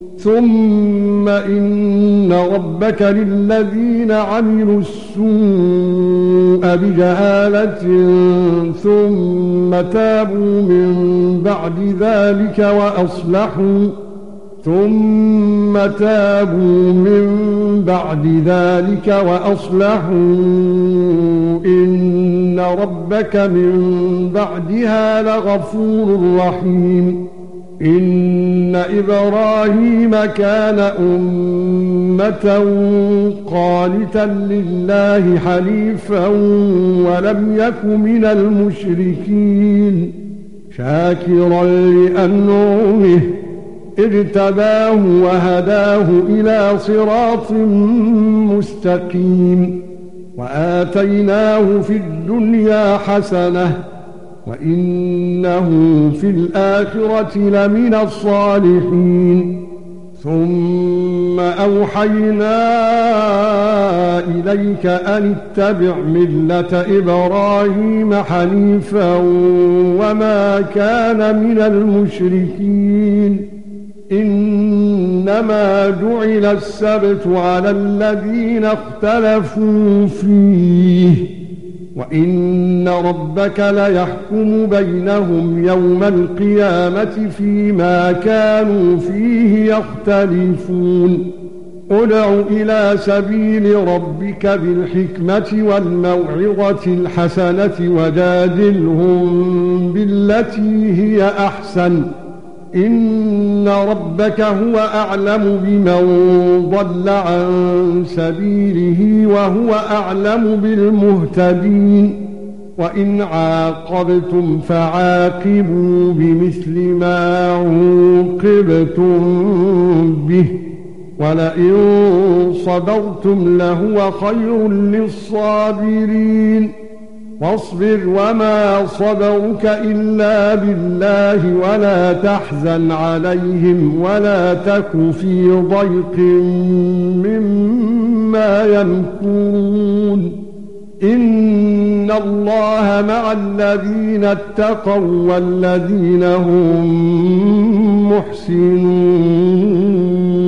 ثم إن ربك للذين عملوا السوء بجهالة ثم تابوا من بعد ذلك وأصلحوا إن ربك من بعدها لغفور رحيم. إن إبراهيم كان أمة قانتا لله حنيفا ولم يك من المشركين شاكرا لأنعمه اجتباه وهداه إلى صراط مستقيم. وآتيناه في الدنيا حسنة وإنه في الآخرة لمن الصالحين. ثم أوحينا إليك أن اتبع ملة إبراهيم حنيفا وما كان من المشركين. إنما جعل السبت على الذين اختلفوا فيه وإن ربك ليحكم بينهم يوم القيامة فيما كانوا فيه يختلفون. ادع إلى سبيل ربك بالحكمة والموعظة الحسنة وجادلهم بالتي هي أحسن إن ربك هو أعلم بمن ضل عن سبيله وهو أعلم بالمهتدين. وإن عاقبتم فعاقبوا بمثل ما عوقبتم به ولئن صبرتم لهو خير للصابرين. واصبر وما صبرك إلا بالله ولا تحزن عليهم ولا تك في ضيق مما يمكرون. إن الله مع الذين اتقوا والذين هم محسنون.